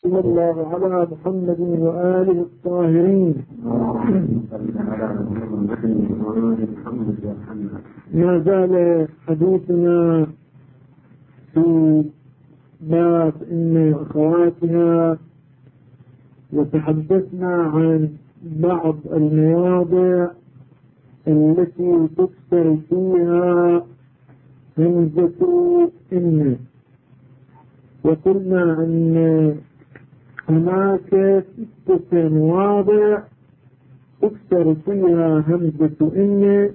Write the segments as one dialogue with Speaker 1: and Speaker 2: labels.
Speaker 1: صلى الله على محمد وآله الطاهرين. ما زال حديثنا في باب إن أخواتها، وتحدثنا عن بعض المواضع التي تكسر فيها همزة إن، وقلنا أن هناك 6 مواضع تكسر فيها همزة إن،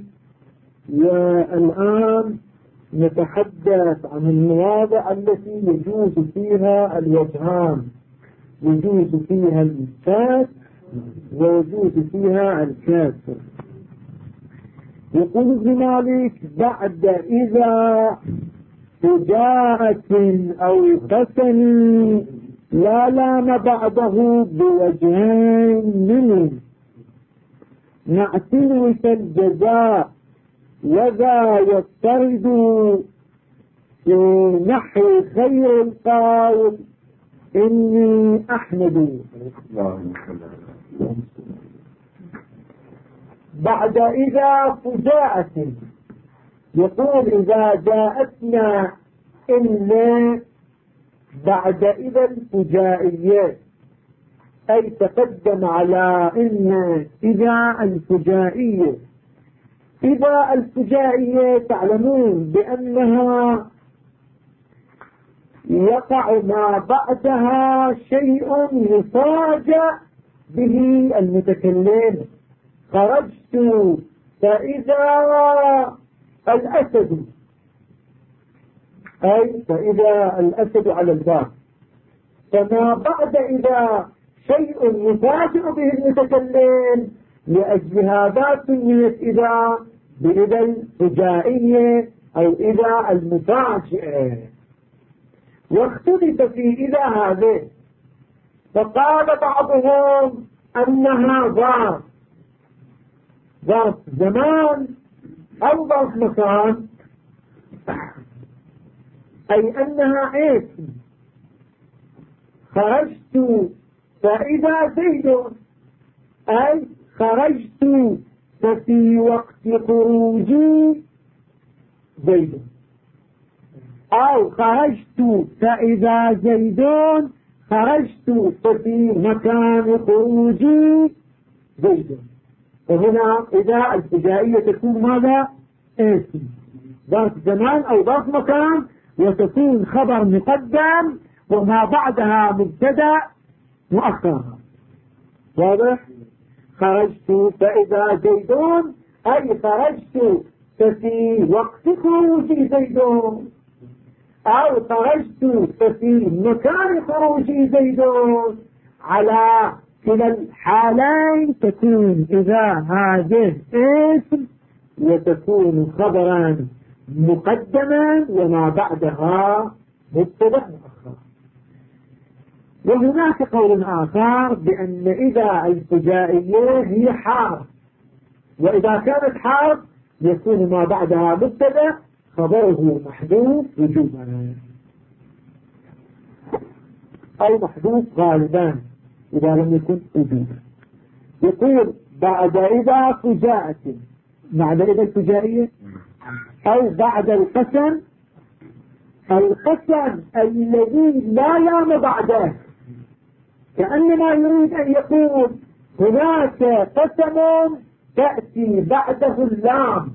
Speaker 1: والآن نتحدث عن المواضع التي يجوز فيها الوجهان، يجوز فيها الإسكات ويجوز فيها الكسر. يقول ابن مالك: بعد إذا فجاءة أو قسم لا لام بعده بوجهين منه، نعتني الجزاء وذا يفترض في نحو خير القول إني أحمد. بعد إذا فجاءة، يقول إذا جاءتنا إن بعد إذا الفجائية، أي تقدم على إن إذا الفجائية. إذا الفجائية تعلمون بأنها يقع ما بعدها شيء يفاجأ به المتكلم. خرجت فإذا الأسد، أي فإذا الأسد على الباب، فما بعد إذا شيء يفاجئ به المتكلم، لأجل هذا سميت إذا بإذا الفجائية أو إذا المفاجئة. واختلف في إذا هذه، فقال بعضهم أنها ظرف زمان أو ظرف مكان، أي أنها اسم. خرجت فإذا زيد، أي خرجت ففي وقت خروجي زيد، أو خرجت فإذا زيدون خرجت ففي مكان خروجي زيد. وهنا إذا الفجائية تكون ماذا؟ اسم، ظرف زمان أو ظرف مكان، وتكون خبر مقدم وما بعدها مبتدأ مؤخر. واضح؟ خرجت فإذا زيدون، أي خرجت ففي وقت خروجي زيدون، أو خرجت ففي مكان خروجي زيدون. على كلا الحالين تكون إذا هذه اسم، وتكون خبرا مقدما وما بعدها مبتدأ مؤخر. وهناك قول آخر بأن إذا الفجائية هي حرف، وإذا كانت حرف يكون ما بعدها مبتدأ خبره محذوف وجوبا أو محذوف غالبا إذا لم يكن وجوبا. يقول بعد إذا فجاءة، بعد إذا الفجائية أو بعد القسم، القسم الذي لا لام بعده، كأنما يريد أن يقول هناك قسم تأتي بعده اللام،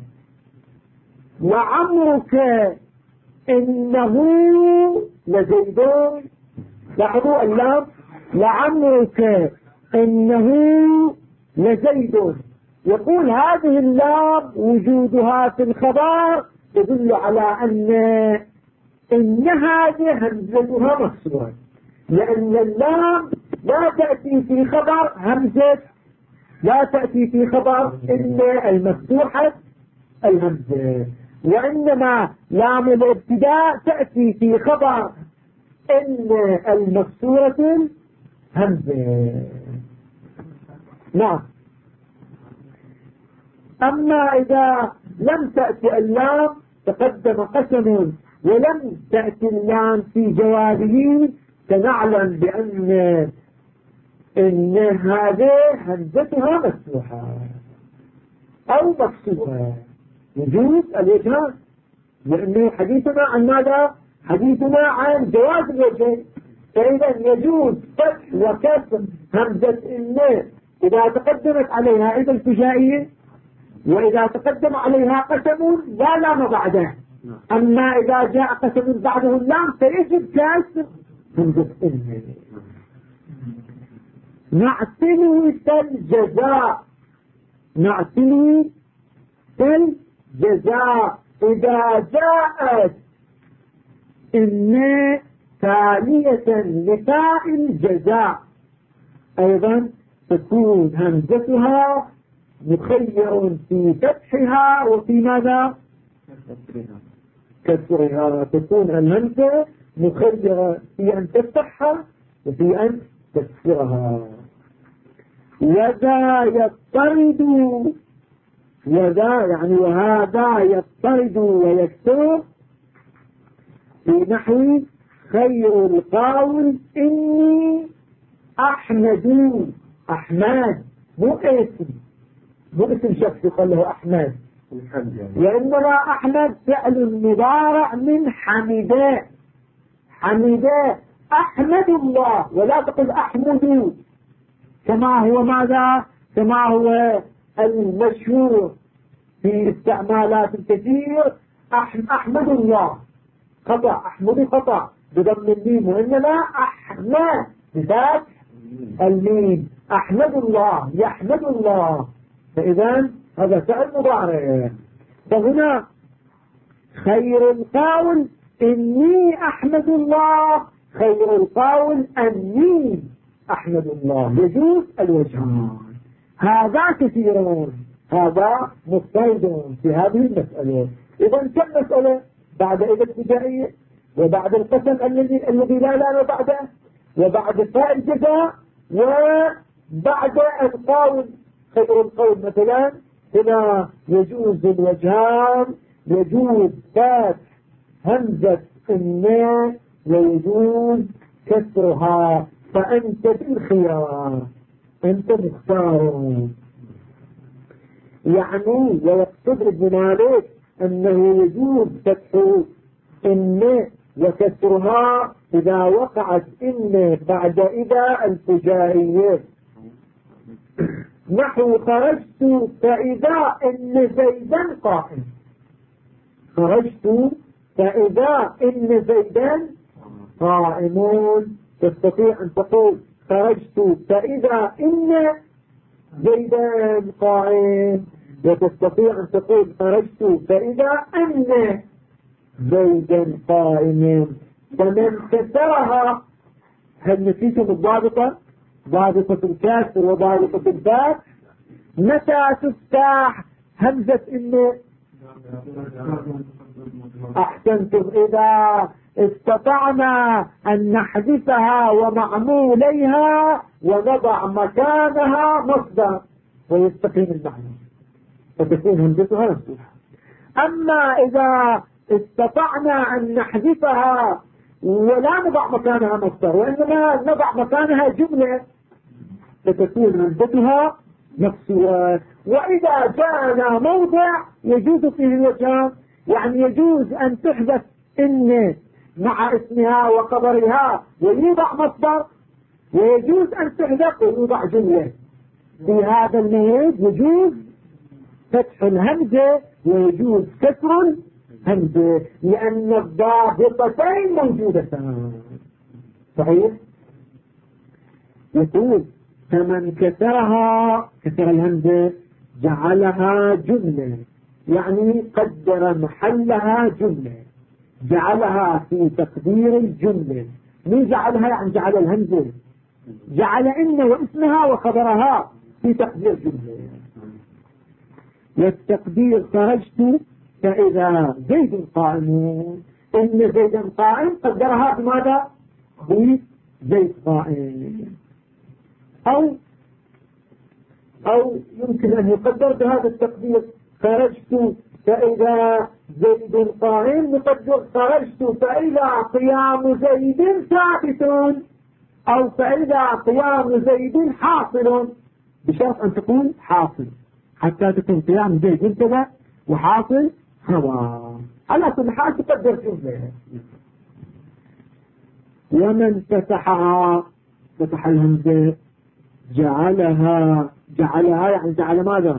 Speaker 1: وعمرك إنه لزيدون. لاحظوا اللام، لعمرك إنه لزيدون. يقول هذه اللام وجودها في الخبر يدل على إن هذه همزتها مكسورة، لأن اللام لا تأتي في خبر همزة، لا تأتي في خبر إن المفتوحة الهمزة، وإنما لام الابتداء تأتي في خبر إن المكسورة الهمزة. نعم. أما إذا لم تأتي اللام، تقدم قسم ولم تأتي اللام في جوابه، سنعلم إن هذه همزتها مفتوحة أو مكسورة، يجوز الوجهان، لأنه حديثنا عن ماذا؟ حديثنا عن جواز الوجهين. فإذا يجوز فتح وكسر همزة إن إذا تقدمت عليها عند الفجائية، وإذا تقدم عليها قسم لا لام بعده. أما إذا جاء قسم بعده اللام فيجب كسر همزة إن. نعتني الجزاء، نعتني الجزاء إذا جاءت إن تالية لتاء الجزاء أيضا تكون همزتها مخير في فتحها وفي ماذا؟ كسرها. تكون الهمزة مخيرة في أن تفتحها وفي أن تكسرها. وذا يضطرد، وذا يعني وهذا يضطرد ويكسر في نحو خير القول إني أحمد. أحمد مو اسم شخص يقول له أحمد، وإنما أحمد فعل مضارع من حمده. حمده أحمد الله، ولا تقل أحمد كما هو ماذا؟ كما هو المشهور في استعمالات الكثير، أحمد الله خطأ، أحمد خطأ بضم الميم، وإنما أحمد بفتح الميم. أحمد الله، يحمد الله. فإذا هذا فعل مضارع. فهنا خير القول إني أحمد الله، خير القول أني أحمد الله، يجوز الوجهان. هذا كثير، هذا مضطرد في هذه المسألة. إذا كم مسألة؟ بعد إذا الابتدائية، وبعد القسم الذي لا لا بعده، وبعد فاء الجزاء، وبعد القول. خير القول مثلا هنا يجوز الوجهان، يجوز فتح همزة الناء ويجوز كسرها. فأنت بالخيار، أنت مختار. يعني ويقصد ابن مالك أنه يجوز فتح إن وكسرها إذا وقعت إن بعد إذا الفجائية. نحو خرجت فإذا إن زيدا قائم. خرجت فإذا إن زيدا قائمون. تستطيع أن تقول خرجت فإذا إن زيدا قائم، وتستطيع أن تقول خرجت فإذا أن زيدا قائم. فمن كسرها، هل نسيتم الضابطة؟ ضابطة الكسر وضابطة الفتح. متى تفتح همزة إن؟ أحسنتم. إذا استطعنا أن نحذفها ومعموليها ونضع مكانها مصدر ويستقيم المعنى، فتكون همزتها مفتوحة. أما إذا استطعنا أن نحذفها ولا نضع مكانها مصدر، وإنما نضع مكانها جملة، فتكون همزتها مكسورة. وإذا جاءنا موضع يجوز فيه الوجهان، يعني يجوز أن تحذف إن مع اسمها وخبرها ويوضع مصدر، ويجوز أن تحذف ويوضع جملة. في هذا الموضع يجوز فتح الهمزة ويجوز كسر الهمزة، لأن الضابطتين موجودتان. صحيح؟ يقول فمن كسرها، كسر الهمزة جعلها جملة، يعني قدر محلها جملة، جعلها في تقدير الجملة. من جعلها؟ يعني جعل الهمزة، جعل إن واسمها وخبرها في تقدير جملة. والتقدير خرجت فإذا زيد قائم، إن زيدا قائم قدرها بماذا؟ بزيد قائم. أو يمكن أن يقدر بهذا التقدير خرجت فإذا زيد قائم نقدر خرجت فإذا قيام زيد ثابت أو فإذا قيام زيد حاصل، بشرط أن تكون حاصل حتى تكون قيام زيد مبتدأ وحاصل خبر. على كل حال تقدر جملة. ومن فتحها، فتح الهمزة، جعلها يعني جعل ماذا؟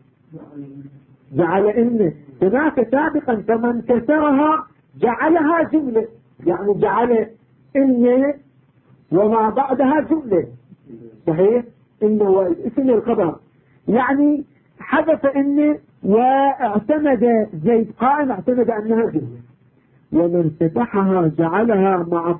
Speaker 1: جعل إن هناك سابقا فمن كسرها جعلها جملة، يعني جعل إن وما بعدها جملة، صحيح؟ إن هو اسم الخبر، يعني حدث إن واعتمد زيد قائم اعتمد أنها جملة. ومن فتحها جعلها مع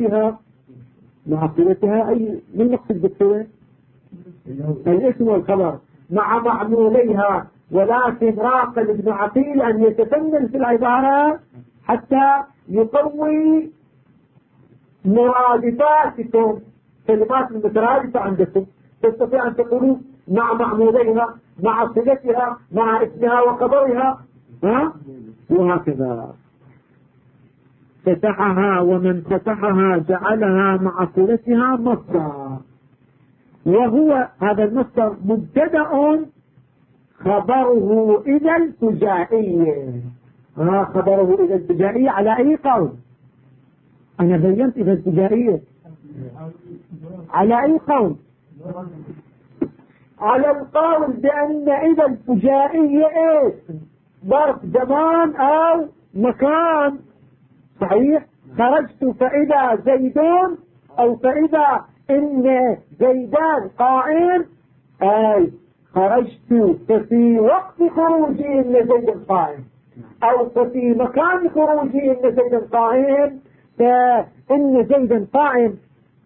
Speaker 1: صلتها أي من نقصد بالصلة؟ الاسم والخبر مع معموليها، ولكن راقل ابن عقيل أن يتفنن في العبارة حتى يقوي مرادفاتكم، كلمات المترادفة عندكم تستطيع أن تقولوا مع معموليها مع صلتها مع اسمها وخبرها، وهكذا. فتحها ومن فتحها جعلها مع صلتها مصدر، وهو هذا المصدر مبتدأ خبره إذا الفجائية. خبره إذا الفجائية على أي قول؟ أنا بينت إذا الفجائية على أي قول؟ على القول بأن إذا الفجائية ظرف زمان أو مكان، صحيح؟ خرجت فإذا زيدون أو فإذا إن زيدان قائم، أي خرجت ففي وقت خروجي إن زيد قائم، أو ففي مكان خروجي إن زيد قائم، فإن زيد قائم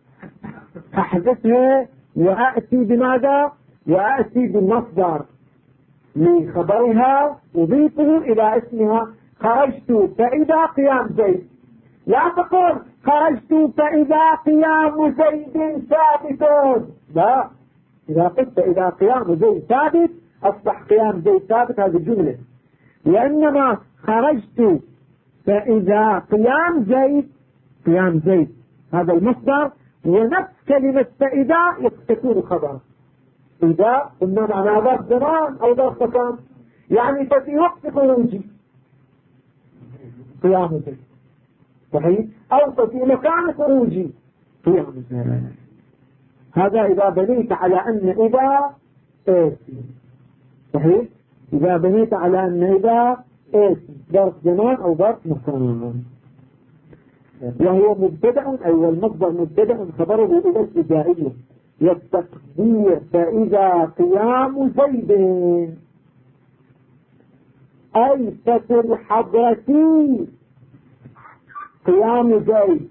Speaker 1: أحدثها وأأتي بماذا؟ وأأتي بالمصدر لخبرها أضيفه إلى اسمها. خرجت فإذا قيام زيد، لا تقول خرجت فإذا قيام زيد ثابت، لا، إذا قلت إذا قيام زيد ثابت أصبح قيام زيد ثابت هذه الجملة، وإنما خرجت فإذا قيام زيد هذا المصدر، ونفس كلمة فإذا تكون خبر. إذا قلنا معناها ظرف زمان أو ظرف مكان، يعني ففي وقت خروجي قيام زيد، صحيح؟ أو ففي مكان خروجي قيام زيد. هذا إذا بنيت على أن إذا صحيح؟ إذا بنيت على أن إذا ظرف زمان أو ظرف مكان، وهو مبتدأ أي والمصدر مبتدأ خبره إذا الفجائية، والتقدير فإذا قيام زيد أي ففي الحضرة قيام زيد.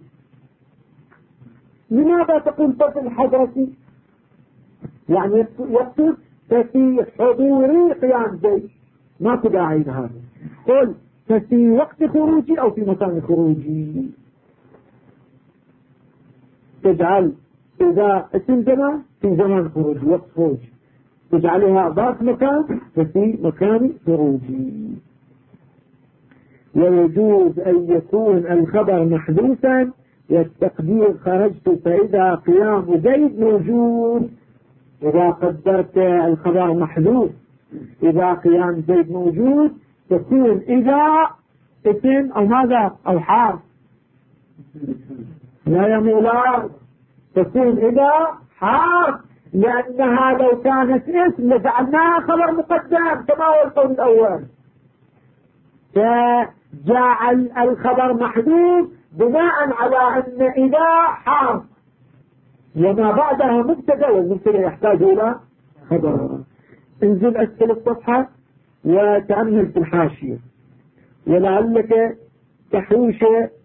Speaker 1: لماذا تقول ففي الحضرة؟ يعني يقصد ففي حضور قيام زيد، ما تداعي هذا. قل ففي وقت خروجي أو في مكان خروجي. تجعل إذا اسم زمان في زمان خروج وقت خروج، تجعلها ظرف مكان ففي مكان خروجي. ويجوز أن يكون الخبر محذوفا، والتقدير خرجت فإذا قيام زيد موجود. إذا قدرت الخبر محذوف إذا قيام زيد موجود تكون إذا اسم أو ماذا أو حرف، لا يا مولاي، تكون إذا حرف، لأنها لو كانت اسم لجعلناها خبر مقدم كما هو القول الأول، فجعل الخبر محذوف بناء على أن إذا حرف وما بعدها مبتدا، والمبتدا يحتاج إلى خبر. انزل أسفل الصفحة وتأمل في الحاشية، ولعلك تحوش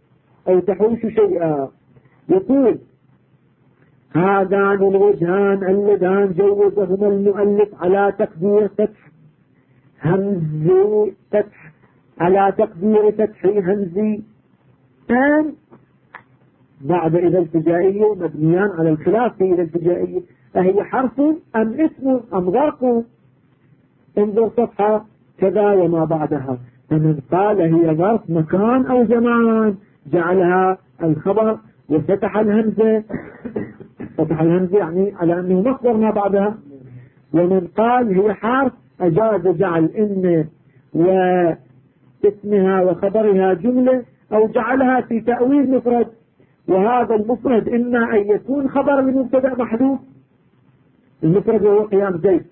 Speaker 1: شيئا. يقول هذان الوجهان اللذان جوزهما المؤلف على تقدير فتح همزي فتح على تقدير فتح همزي تام بعد إذا الفجائية مبنيان على الخلاف في إذا الفجائية، أهي حرف أم اسم أم ظرف؟ انظر صفحة كذا وما بعدها. فمن قال هي ظرف مكان أو زمان جعلها الخبر وفتح الهمزة، فتح الهمزة يعني على أنه مصدر ما بعدها. ومن قال هي حرف أجاز جعل إن واسمها وخبرها جملة أو جعلها في تأويل مفرد، وهذا المفرد إما أن يكون خبر لمبتدأ محذوف، المفرد هو قيام زيد،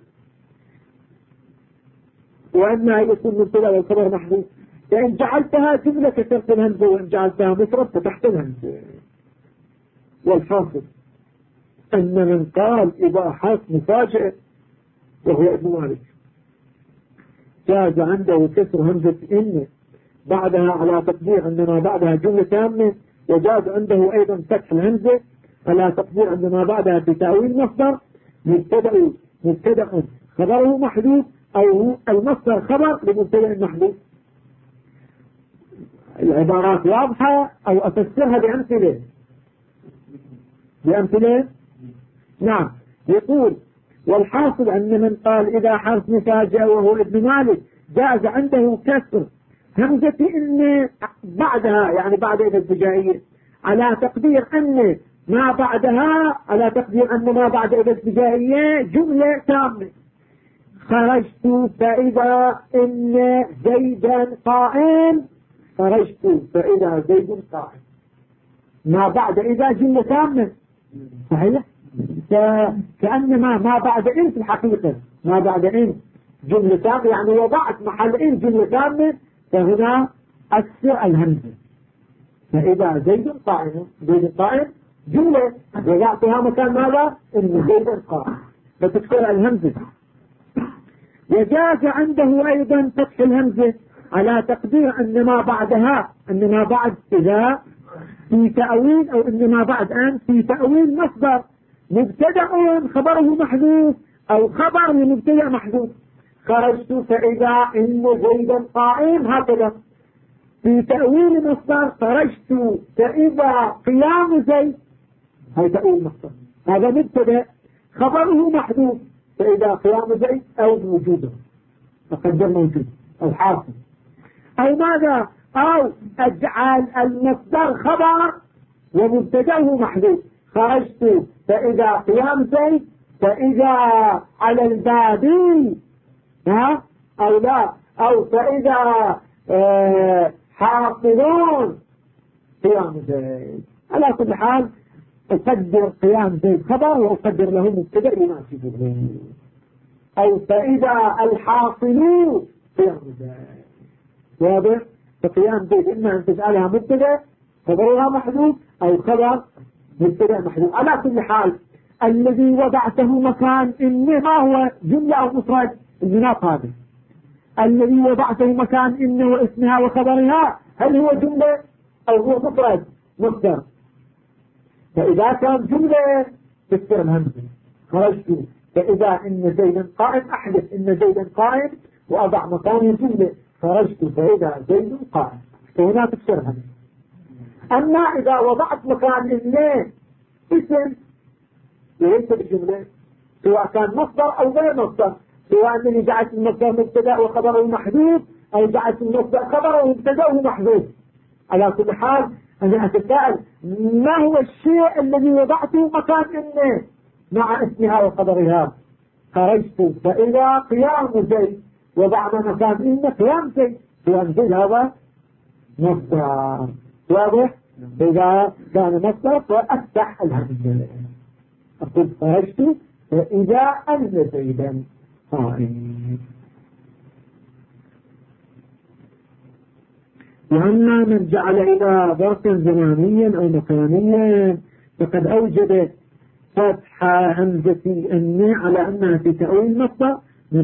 Speaker 1: وإما أن يكون مبتدأ والخبر محذوف. فإن جعلتها جملة كسرت الهمزة، وإن جعلتها مفرد فتحت الهمزة. والحاصل أن من قال إذا حاس مفاجئ وهو ابن مالك جاز عنده كسر همزة إن بعدها على تقدير أن ما بعدها جملة تامة، وجاز عنده أيضا فتح الهمزة على تقدير أن ما بعدها في تأويل مصدر مبتدأ خبره محذوف، أو المصدر خبر لمبتدأ محذوف. العبارات واضحة أو أفسرها بأمثلة. نعم. يقول والحاصل أن من قال إذا حرف مفاجأة وهو ابن مالك جاز عنده كسر همزة إن بعدها، يعني بعد إذا الفجائية، على تقدير أن ما بعدها إذا الفجائية جملة تامة. خرجت فإذا إن زيدا قائم، خرجت فإذا زيد قائم، ما بعد إذا جملة تامة صحيح؟ كأنما ما بعد إن في الحقيقة ما بعد إن جملة تامة، يعني وضعت محل إن جملة تامة، فهنا أكسر الهمزة فإذا زيد قائم، زيد قائم جملة وضعتها مكان ماذا؟ إن زيد قائم، فتكسر الهمزة. وجاز عنده أيضا فتح الهمزة على تقدير أن ما بعد إذا في تأويل، أو أن ما بعد أن في تأويل مصدر مبتدأ خبره محذوف، أو خبر لمبتدأ محذوف. خرجت فإذا إن زيدا قائم، هكذا في تأويل مصدر خرجت فإذا قيام زيد، هذا تأويل مصدر، هذا مبتدأ خبره محذوف، فإذا قيام زيد أو موجوده أقدر موجود أو حاصل، أو ماذا؟ أو أجعل المصدر خبر ومبتدأه محذوف. خرجت فإذا قيام زيد، فإذا على الباب أو لا، أو فإذا حاصلون قيام زيد. على كل حال أقدر قيام زيد خبر وأقدر له مبتدأ يناسبه، أو فإذا الحاصلون قيام زيد. واضح؟ فقيام زيد إما أن تجعلها مبتدأ خبرها محذوف، أو خبر مبتدأ محذوف. على كل حال الذي وضعته مكان إن ما هو جملة أو مفرد؟ المناط هذا الذي وضعته مكان إن واسمها وخبرها، هل هو جملة أو هو مفرد؟ مصدر. فإذا كان جملة تكسر الهمزة. خرجت فإذا إن زيدا قائم، أحدث إن زيدا قائم وأضع مكانه جملة، خرجت فإذا زيد قائم، فهنا تكسر الهمزة. أما إذا وضعت مكان إن اسم وليس بجملة، سواء كان مصدر أو غير مصدر، سواء أنني جعلت المصدر مبتدأ وخبره محذوف، أو جعلت المصدر خبره ومبتدأه محذوف، على كل حال أنا أتساءل ما هو الشيء الذي وضعته مكان إن مع اسمها وخبرها؟ خرجت فإذا قيام زيد، وضعنا مكان إن قيام زيد، قيام زيد هذا مصدر. واضح؟ إذا كان مصدر فأفتح الهمزة، أقول خرجت فإذا أن زيدا قائم. وأما من جعل إلى ظرفا زمانيا أو مكانيا فقد أوجد فتح همزة أن على أنها في تأويل مصدر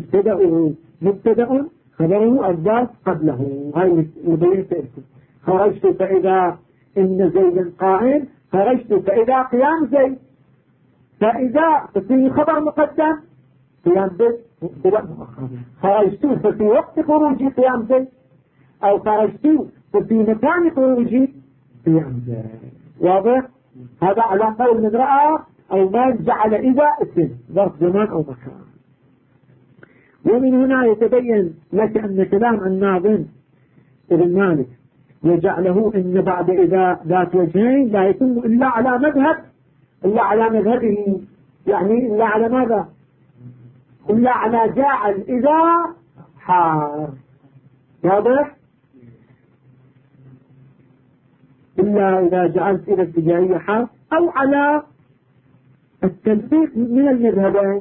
Speaker 1: مبتدأ خبره الظرف قبله. هاي اللي تأتي. خرجت فإذا إن زيدا قائم، خرجت فإذا قيام زيد، فإذا ففي خبر مقدم قيام زيد مبتدأ مؤخر. خرجت ففي وقت خروجي قيام زيد، أو خرجت ففي مكان خروجي قيام زيد. واضح؟ هذا على قول من رأى أو من جعل إذا اسم ظرف زمان أو مكان. ومن هنا يتبين لك أن كلام الناظم ابن مالك وجعله إن بعد إذا ذات وجهين لا يتم إلا على مذهبه، يعني إلا على ماذا؟ إلا على جاعل إذا حار، واضح؟ إلا إذا جعلت إذا ابتدائية حار، أو على التلفيق من المذهبين،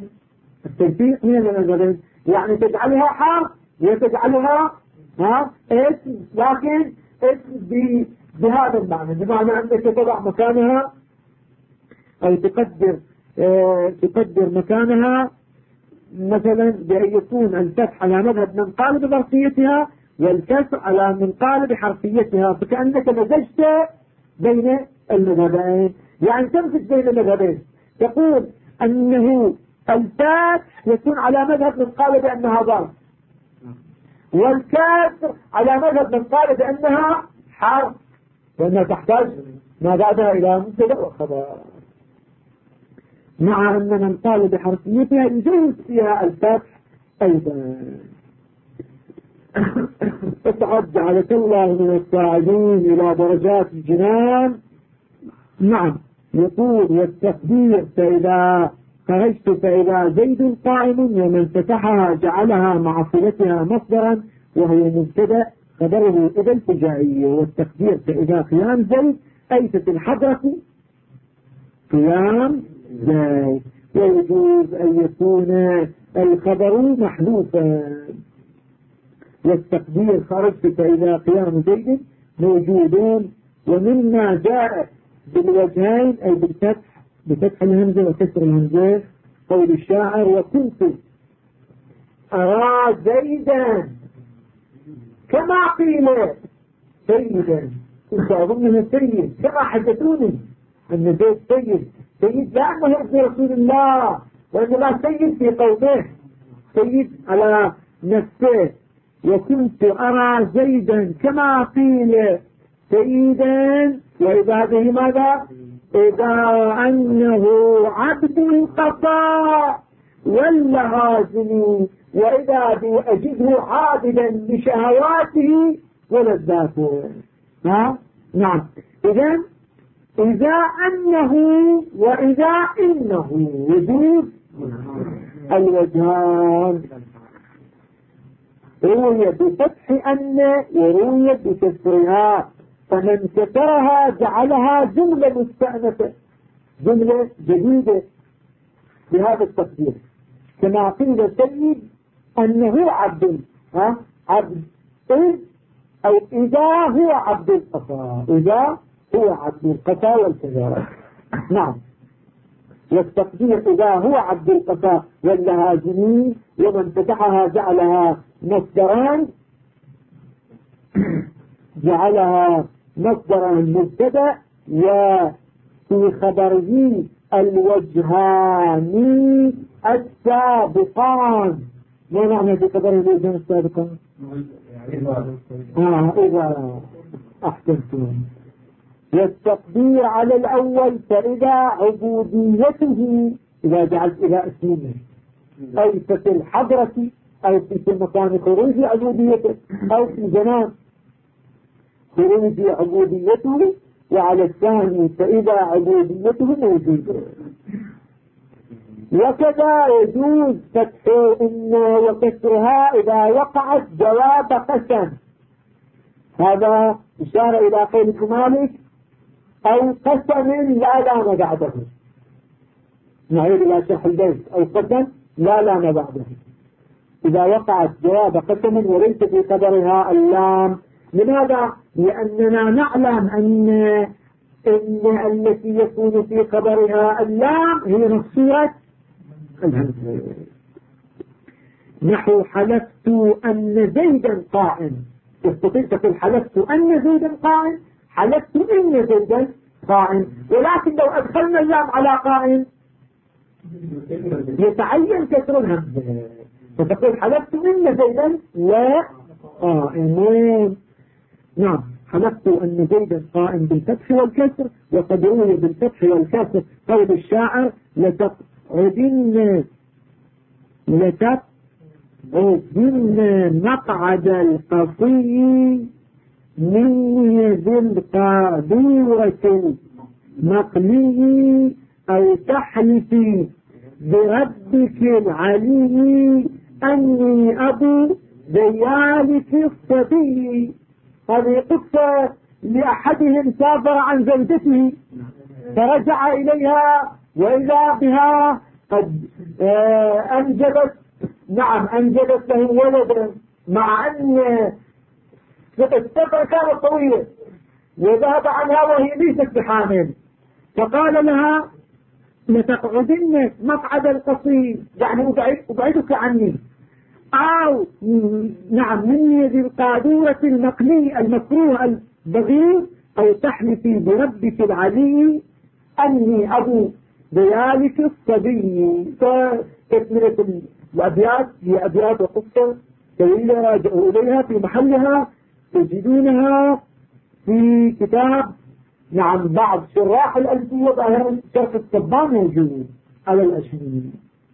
Speaker 1: يعني تجعلها حار وتجعلها اسم، لكن اسم بهذا المعنى، بمعنى أنك تضع مكانها أو تقدر مكانها مثلا بأن يكون الفتح على مذهب من قال بظرفيتها والكسر على من قال بحرفيتها، فكأنك مزجت بين المذهبين، يعني تمزج بين المذهبين، تقول أنه الفتح يكون على مذهب من قال بأنها ظرف، والكسر على مذهب من قال بأنها حرف، لأنها تحتاج ما بعدها إلى مبتدأ وخبر، مع أن من قال بحرفيتها يجوز فيها الفتح أيضا. فتعد جعلك الله من الصاعدين إلى درجات الجنان. نعم، يقول والتقدير فإذا خرجت فإذا زيد قائم، ومن فتحها جعلها مع صلتها مصدرا وهي مبتدأ خبره إذا الفجائية. والتقدير فإذا قيام زيد أي في الحضرة قيام زيد، ويجوز أن يكون الخبر محذوفا. والتقدير خرجت فإذا قيام زيد موجودون. ومما جاء بالوجهين أي بفتح الهمزة وكسر الهمزة قول الشاعر وكنت أرى زيدا كما قيل سيدا، كنت أظنه سيد كما حدثوني أن زيد سيد لا أنه ابن رسول الله، وإنما سيد في قومه، سيد على نفسه. وكنت أرى زيدا كما قيل سيدا، وإذا به ماذا؟ إذا أنه عبد القضاء واللهازم، وإذا به أجده عابدا لشهواته ولذاته. نعم، إذا أنه وإذا إنه يجوز الوجهان، روي بفتح أن وروي بكسرها، فمن كسرها جعلها جملة مستأنفة، جملة جديدة بهذا التقدير، كما قيل سيد أنه عبد عبد أو إذا هو عبد القفا، إذا هو عبد القفا والكذا. نعم، والتقدير إذا هو عبد القفا واللهازمين، ومن فتحها جعلها مصدران، جعلها مصدرا مبتدا، وفي خبره الوجهان السابقان. ما معنى في خبره الوجهان السابقان؟ إذا أحسنتم. والتقدير على الأول فإذا عبوديته، إذا جعلت إلى اسمه أي في الحضرة أو في مكان خروج عبوديته أو في زمان خروج عبوديته. وعلى الثاني فإذا عبوديته موجودة. وكذا يجوز فتح إن وكسرها إذا وقعت جواب قسم، هذا إشارة إلى قول مالك أو قسم لا لام بعده، نعيد إلى شرح البيت أو قسم لا لام بعده، إذا وقعت جواب قسم وليس في قدرها اللام. لماذا؟ لأننا نعلم أن التي يكون في خبرها اللام هي نصيرة الهمزة. نحو حلفت أن زيدا قائم، تستطيع تقول حلفت أن زيدا قائم، حلفت إن زيدا قائم، ولكن لو أدخلنا اللام على قائم يتعين كسر الهمزة، فتقول حلفت إن زيدا لا قائمون. نعم، حلفت أن زيدا قائم بالفتح والكسر، وقد روي بالفتح والكسر قول الشاعر لتقعدن مقعد القصي مني ذي القادورة مقلي أو تحلفي بربك العلي أني أبو ذيالك الصبي. هذه قصة لأحدهم سافر عن زوجته فرجع إليها وإذا بها قد أنجبت له ولدا، مع أن السفر كانت طويلة وذهب عنها وهي ليست بحامل، فقال لها لتقعدن مقعد القصير، يعني أبعدك عني، أو من يد القادورة المقلي المكروه البغيض، أو تحلفي بربك العلي أني أبو ذلك الصبي. فتكملة الأبيات هي أبيات وقصة طويلة راجعوا إليها في محلها، تجدونها في كتاب بعض شراح الألفية ظاهرا شرح الصبان موجود على الأشهر.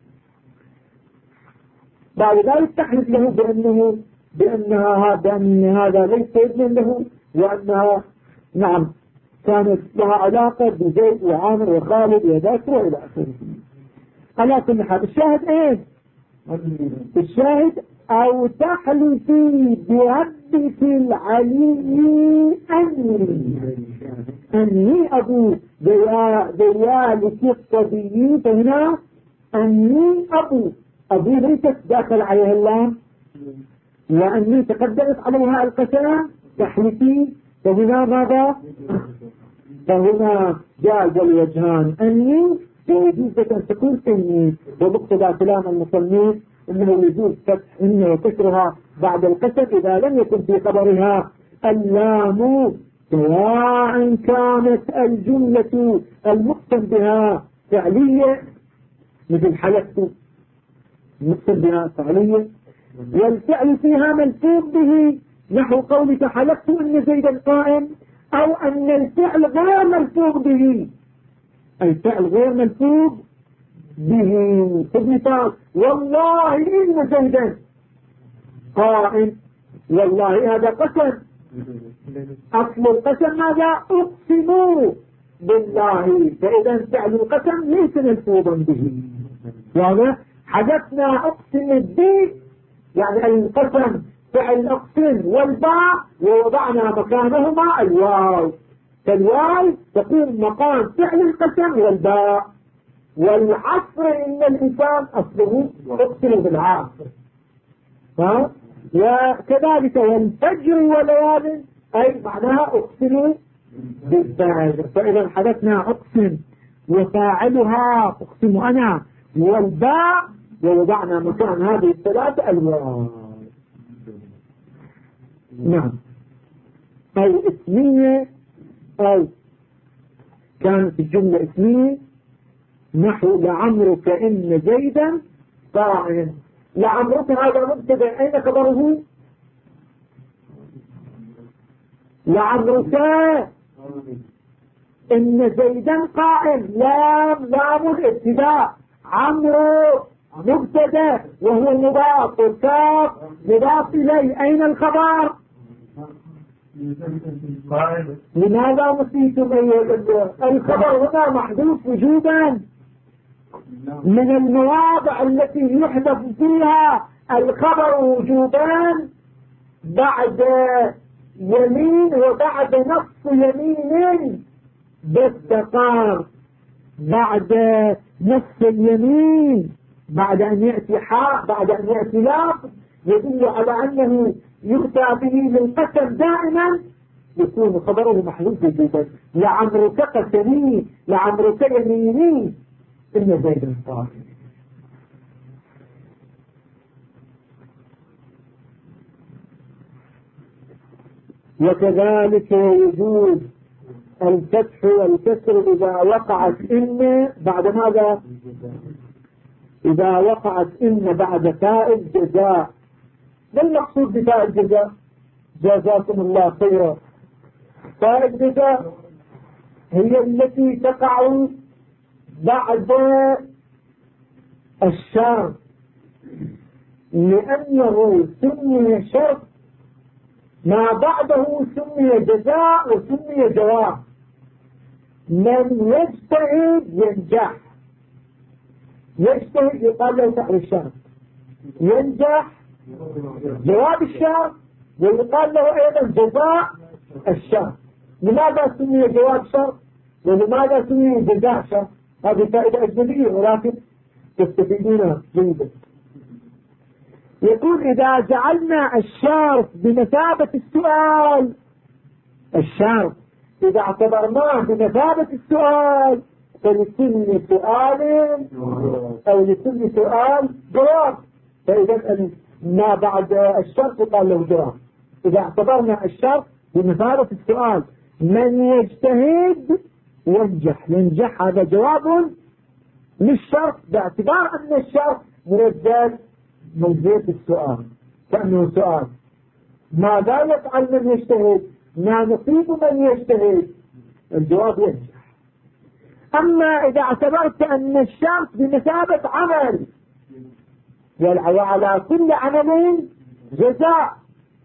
Speaker 1: بعد ذلك تحلف له بأن هذا ليس ابنا له، وأنها كانت لها علاقة بزيد وعامر وخالد وذاكر وإلى آخره. على كل حال الشاهد ايه؟ الشاهد أو تحلفي بربك العلي أني أبو ذيالك الصبي. فهنا أني أبو ليست داخل عليها اللام، وأني تقدمت عليها القسم تحلفي، فهنا ماذا؟ فهنا جاز الوجهان أني يجوز أن تكون إني، ومقتضى كلام المصنف أنه يجوز فتح إن وكسرها بعد القسم إذا لم يكن في خبرها اللام، سواء كانت الجملة المقسم بها فعلية مثل حلفت المقسم بها فعلية، والفعل فيها ملفوظ به نحو قولك حلفت أن زيدا قائم، أو أن الفعل غير ملفوظ به، الفعل غير ملفوظ به. خذ مثال والله إن زيدا قائم، والله هذا قسم، أصل القسم ماذا؟ أقسموا بالله، فإذا فعل القسم ليس ملفوظا به. يعني حدثنا أقسم به، يعني القسم فعل أقسم والباء ووضعنا مكانهما الواو، فالواو تكون مقام فعل القسم والباء. والعصر إن الإنسان أصله أقسم بالعصر، وكذلك والفجر وليال أي معناها أقسم بالفجر. فإذا حدثنا أقسم وفاعلها أقسم أنا والباء ووضعنا مكان هذه الثلاثة الواو. أو اسمية، أو كانت الجملة اسمية نحو لعمرك إن زيدا قائم. لعمرك هذا مبتدأ، أين خبره؟ لعمرك إن زيدا قائم، لام الابتداء، عمرو مبتدأ وهو مضاف، والكاف مضاف إليه، أين الخبر؟ لماذا نسيتم الخبر هنا محذوف وجوبا من المواضع التي يحذف فيها الخبر وجوبا بعد يمين وبعد نص يمين باستقرار. بعد نص اليمين بعد أن يأتي حاء بعد أن يأتي لام يدل على أنه يؤتى به للقسم دائما يكون خبره محذوف وجوبا. لعمرك قسمي، لعمرك يميني إن زيدا قائم. وكذلك وجود الفتح والكسر إذا وقعت إن بعد ماذا؟ إذا وقعت إن بعد تاء الجزاء. ما المقصود بتاء الجزاء؟ جزاكم الله خيرا. تاء الجزاء هي التي تقع بعد الشرط، لأنه سمي شرط ما بعده سمي جزاء وسمي جواب. من يجتهد ينجح. يجتهد يقال له فعل الشرط، ينجح جواب الشرط، ويقال له أيضا جزاء الشرط. لماذا سمي جواب شرط ولماذا سمي جزاء شرط؟ هذه فائدة أجنبية ولكن تستفيدونها جيدا. يقول إذا جعلنا الشرط بمثابة السؤال، الشرط إذا اعتبرناه بمثابة السؤال فلكل سؤال أو لكل سؤال جواب، فإذا ما بعد الشرط قال له جواب. إذا اعتبرنا الشرط بمثابة السؤال من يجتهد ينجح، ينجح هذا جواب للشرط باعتبار أن الشرط منزل منزلة السؤال كأنه سؤال. ماذا يفعل من يجتهد؟ ما نصيب من يجتهد؟ الجواب ينجح. أما إذا اعتبرت أن الشرط بمثابة عمل وعلى كل عمل جزاء،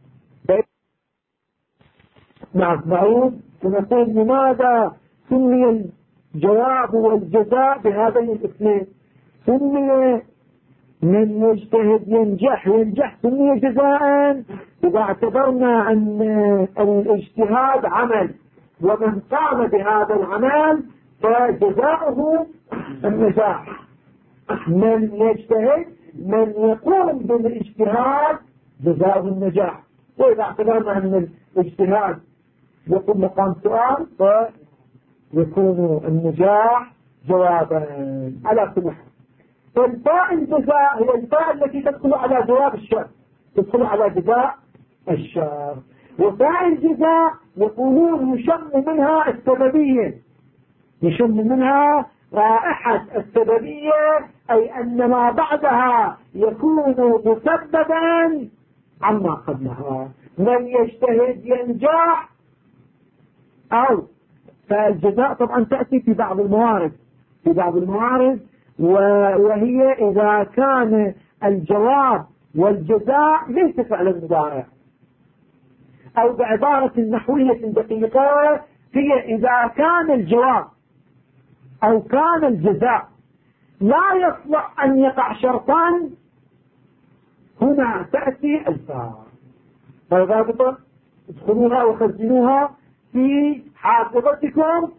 Speaker 1: نعود ونقول لماذا سمي الجواب والجزاء بهذين الاثنين؟ سمي من يجتهد ينجح، ينجح سمي جزاء إذا اعتبرنا أن الاجتهاد عمل ومن قام بهذا العمل فجزاؤه النجاح. من يجتهد من يقوم بالاجتهاد جزاؤه النجاح. وإذا اعتبرنا أن الاجتهاد يقوم مقام سؤال فيكون النجاح جوابا. على كل حال الفاء الجزاء هي الفاء التي تدخل على جواب الشرط، تدخل على جزاء الشرط. وفاء الجزاء يقولون يشم منها السببية، يشم منها رائحة السببية، أي أن ما بعدها يكون مسببا عما قبلها. من يجتهد ينجح، أو فالجزاء طبعا تأتي في بعض الموارد، في بعض الموارد، وهي إذا كان الجواب والجزاء ليس فعلا مضارع، أو بعبارة نحوية دقيقة هي إذا كان الجواب أو كان الجزاء لا يصلح أن يقع شرطان، هنا تأتي الفاء. فالضابطة ادخلوها وخزنوها في حافظتكم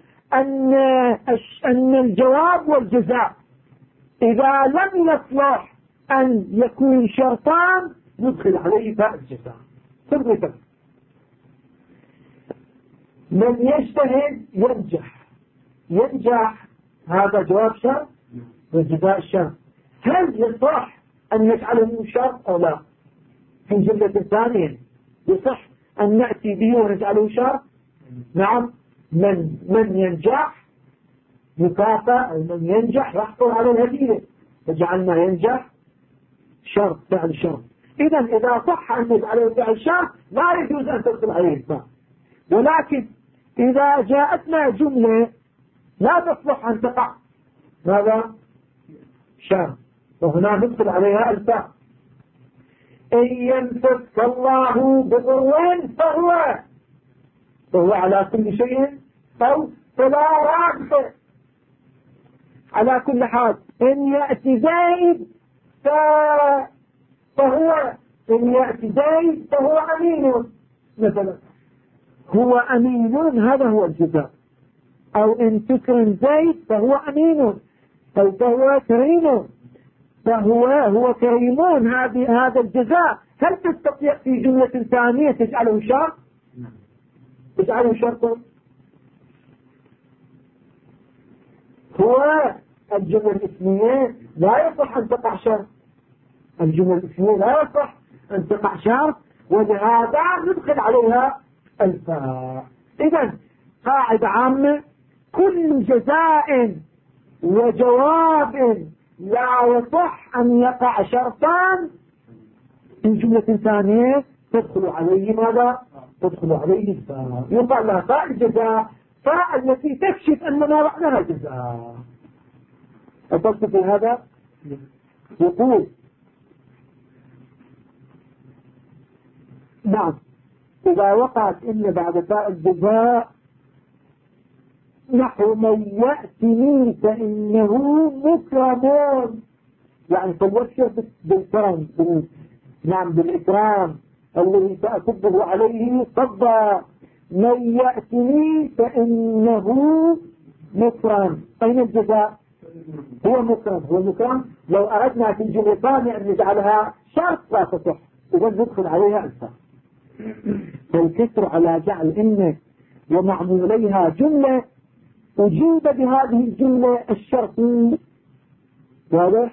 Speaker 1: أن الجواب والجزاء إذا لم يصلح أن يكون شرطان ندخل عليه فاء الجزاء. ثم من يجتهد ينجح، ينجح هذا جواب شرط وجزاء الشرط. هل يصح أن نجعله شرط أو لا؟ في جملة ثانية يصح أن نأتي به ونجعله شرط؟ نعم. من ينجح مكافأة، أو من ينجح يحصل على الهدية، فجعلنا ينجح شرط فعل شرط. إذا صح أن نجعله فعل شرط لا يجوز أن تدخل عليه الفاء. ولكن إذا جاءتنا جملة لا تصلح أن تقع ماذا؟ شرط، وهنا ندخل عليها الفاء. إن يمسك الله بضر فهو على كل شيء أو فلا راد. على كل حال إن يأتي زيد فهو إن يأتي زيد فهو أمين مثلا، هو أمين، هذا هو الجزاء. أو إن تكرم زيد فهو أمين، أو فهو كريم، هو كريمون. هذا الجزاء. هل تستطيع في جملة ثانية تجعله شرط؟ تجعله شرطا؟ هو الجملة الاسمية لا يصح أن تقع شرط، الجملة الاسمية لا يصح أن تقع شرط، ولهذا ندخل عليها الفاء. إذن قاعدة عامة: كل جزاء وجواب لا يصح أن يقع شرطان في جملة ثانية تدخل عليه ماذا؟ تدخل عليه الفاء. يقال لها فاء الجزاء، فاء التي تكشف أن ما بعدها جزاء. أتصل في هذا؟ يقول نعم إذا وقعت إن بعد تاء الجزاء نحو من يأتني فإنه مكرم، يعني تبشر بالكرم، نعم بالإكرام الذي سأكبه عليه صبا. من يأتني فإنه مكرم، أين الجزاء؟ هو مكرم، هو مكرم. لو أردنا في الجملتان أن نجعلها شرط لا تصح، إذا ندخل عليها ألفا. فالكسر على جعل إن ومعموليها جملة أجيب بهذه الجملة الشرطي، واضح؟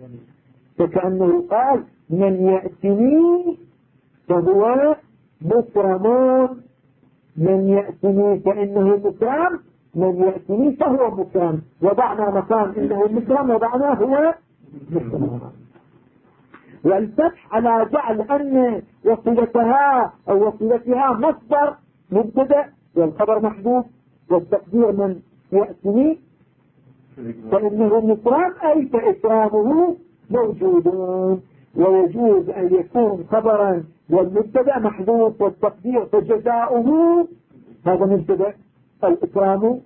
Speaker 1: فكأنه قال من يأتني فهو مكرم، من يأتني فإنه مكرم، من يأتني فهو مكرم. وضعنا مكان إنه مكرم وضعنا هو مكرم. والفتح على جعل أن وصلتها أو وصلتها مصدر مبتدأ والخبر محذوف، والتقدير من يأتني فإنه مكرم أي فإكرامه موجود. ويجوز أن يكون خبرا والمبتدأ محذوف والتقدير فجزاؤه هذا مبتدأ الإكرام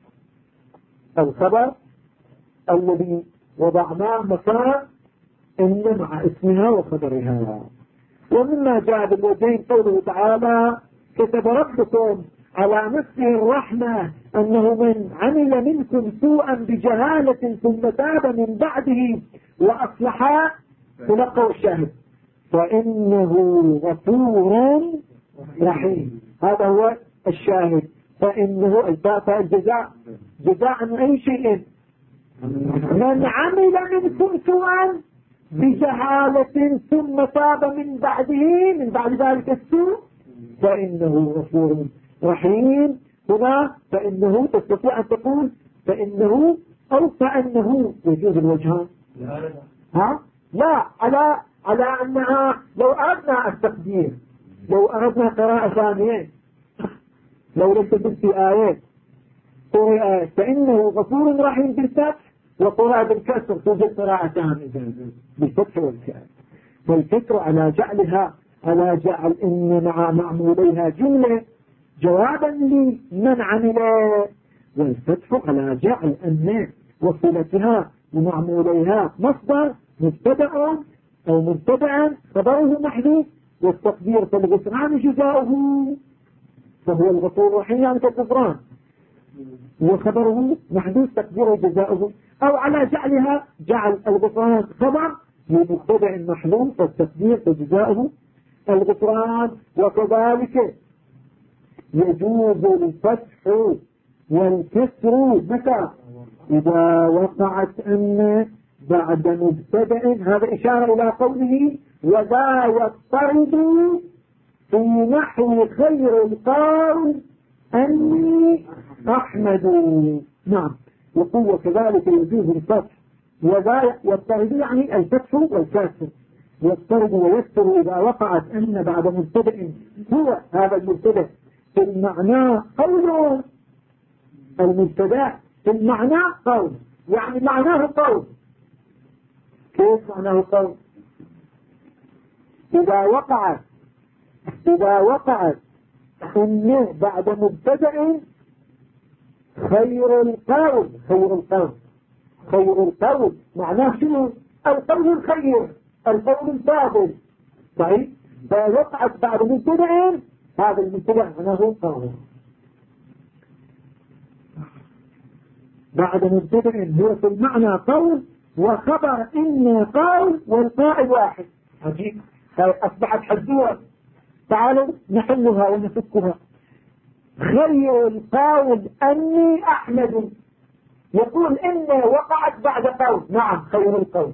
Speaker 1: الخبر الذي وضعناه مكان إن مع اسمها وخبرها. ومما جاء بالوجهين قوله تعالى كتب ربكم على نفسه الرحمة أنه من عمل منكم سوءا بجهالة ثم تاب من بعده وأصلح تلقوا الشاهد فإنه غفور رحيم. هذا هو الشاهد، فإنه الجزاء جزاء عن أي شيء. من عمل منكم سوءا بجهالة ثم تاب من بعده من بعد ذلك السوء فإنه غفور رحيم. هنا فإنه تستطيع أن تقول فإنه أو فإنه يجوز الوجهان. ها؟ لا، على أنها لو أردنا التقدير، لو أردنا قراءة ثانية، لو لم تكن في آيات قرأ فإنه غفور رحيم بالفتح وقرأ بالكسر توجد قراءتان بالفتح والكسر. والكسر على جعلها على جعل إن مع معموليها جملة جوابا لمن عمل، والفتح على جعل أن وصلتها ومعموليها مصدر مبتدأ أو مبتدأ خبره محذوف والتقدير فالغفران جزاؤه فهو الغفور الرحيم يعني كالغفران وخبره محذوف تقديره جزاؤه. أو على جعلها جعل الغفران خبر لمبتدأ محذوف والتقدير فجزاؤه الغفران. وكذلك يجوز الفتح والكسر متى؟ إذا وقعت أن بعد مبتدأ، هذا إشارة إلى قوله وذا يضطرد في نحو خير القول أني أحمد. نعم، يقول وكذلك يجوز الفتح وذا يضطرد يعني الفتح والكسر، يضطرد ويكسر إذا وقعت أن بعد مبتدأ هو هذا المبتدأ في المعنى قول، المبتدأ في المعنى قول يعني معناه قول. كيف معناه قول؟ إذا وقعت إنه بعد مبتدأ خير القول معناه شنو؟ القول الخير، القول الفاضل. صحيح؟ فوقعت بعد مبتدأ هذا المبتدأ معناه قول. بعد مبتدأ هو في المعنى قول وخبر إن قول والقائل واحد. عجيب، أصبحت حدوة. تعالوا نحلها ونفكها. خير القول أني أحمد، يقول إن وقعت بعد قول، نعم خير القول.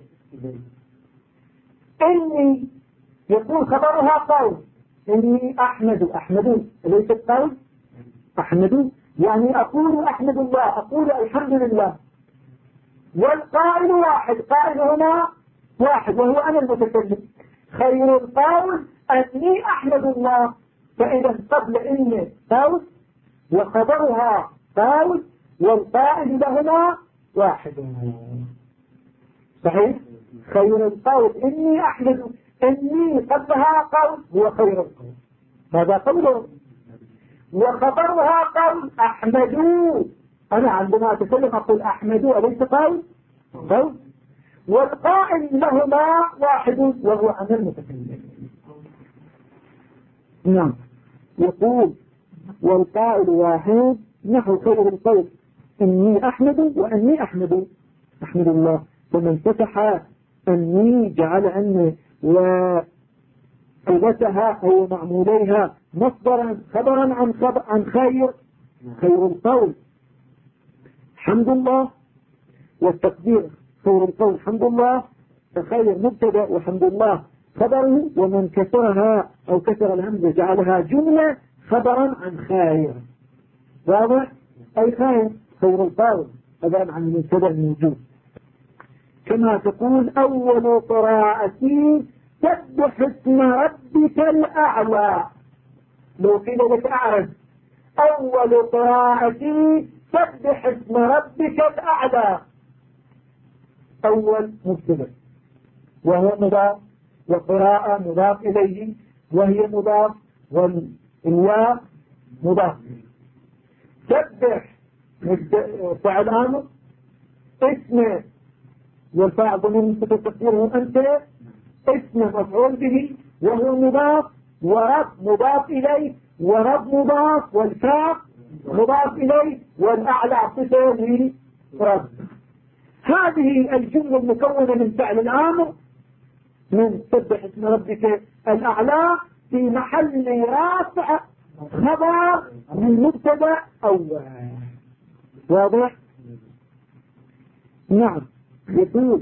Speaker 1: إني يقول خبرها قول، إني أحمد ليس القول أحمد يعني أقول أحمد الله، أقول الحمد لله. والقائل واحد، قائل هنا واحد وهو أنا المتكلم. خير القول أني أحمد الله، فإذا قبل إن قول وخبرها قول والقائل لهما واحد. صحيح؟ خير القول إني أحمد، إني قبلها قول هو خير القول. هذا قوله. وخبرها قول أحمدوا، أنا عندما أتكلم أقول أحمدوا أليس قول؟ والقائل لهما واحد وهو أنا المتكلم. نعم، يقول والقائل واحد نحو خير القول إني أحمد وأني أحمد الله. فمن فتح أني جعل أني وقلتها أو معموليها مصدرا خبرا عن خير القول حمد الله، والتقدير خير القول حمد الله، فخير مبتدا وحمد الله خبره. ومن كسرها أو كسر الهمزة جعلها جملة خبرا عن خير. واضح؟ أي خير القول خبرا عن المبتدا الموجود. كما تقول أول قراءتي سبح اسم ربك الأعلى. لو قيل لك أعرض أول قراءتي سبح اسم ربك الأعلى، أول مبتدا وهو مضاف، وقراءة مضاف إليه وهي مضاف، والواو مضاف. سبح فعل أمر، اسم والفاعل ضمير مستتر تقديره أنت، اسم مفعول به وهو مضاف، ورب مضاف إليه، ورب مضاف، والكاف مضاف إليه، والأعلى صفة رب. هذه الجملة المكونة من فعل الآمر من سبح اسم ربك الأعلى في محل رافع خبر من مبتدا أول. واضح؟ نعم. يقول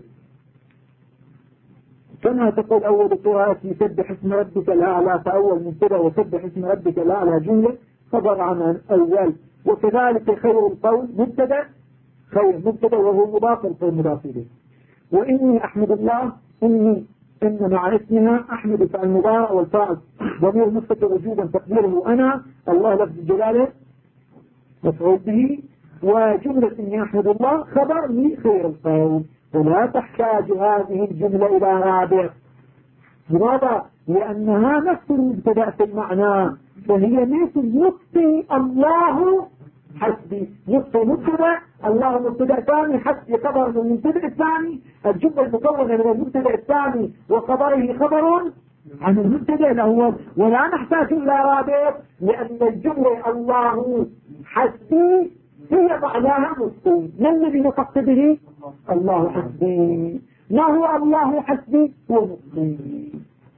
Speaker 1: كما تقول أول قراءة سبح اسم ربك الأعلى، فأول مبتدا وسبح اسم ربك الأعلى جملة خبر عن أول. وكذلك خير القول مبتدا، خير مبتدا وهو مضاف القول مضاف إليه. وإني أحمد الله، إن مع اسمها أحمد فعل مضارع والفاعل ضمير مستتر وجوبا تقديره أنا، الله لفظ الجلالة مفعول به، وجملة إني أحمد الله خبر لخير القول. ولا تحتاج هذه الجملة إلى رابع. لماذا؟ لأنها نفس المبتدأ في المعنى، فهي مثل نقطي الله حسبي. نقطي مبتدأ، الله مبتدأ ثاني، حسبي خبر من المبتدأ الثاني. الجملة المكونة من المبتدأ الثاني وخبره خبر عن المبتدأ الأول، ولا نحتاج إلى رابع، لأن الجملة الله حسبي هي معناها نقطي. ما الذي نقص به؟ الله حسبي. ما هو الله حسبي؟ هو نقطي.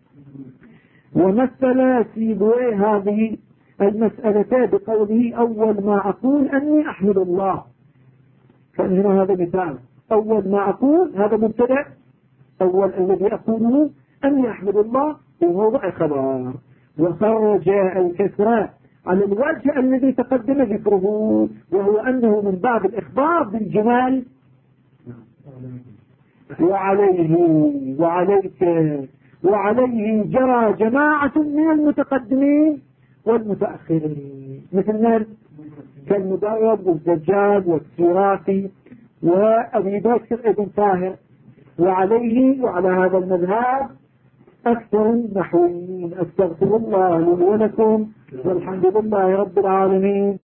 Speaker 1: ومثل سيبويه هذه المسألة بقوله أول ما أقول أني أحمد الله. فهنا هذا مثال، أول ما أقول هذا مبتدأ، أول الذي أقوله أني أحمد الله في موضع خبر. وخرج الكسرة على الوجه الذي تقدم ذكره، وهو أنه من باب الإخبار بالجمال. وعليه جرى جماعة من المتقدمين والمتأخرين، مثل كالمدرب والزجاج والسيرافي وأبي بكر ابن طاهر. وعلى هذا المذهب أكثر النحويين. أستغفر الله لي ولكم، والحمد لله رب العالمين.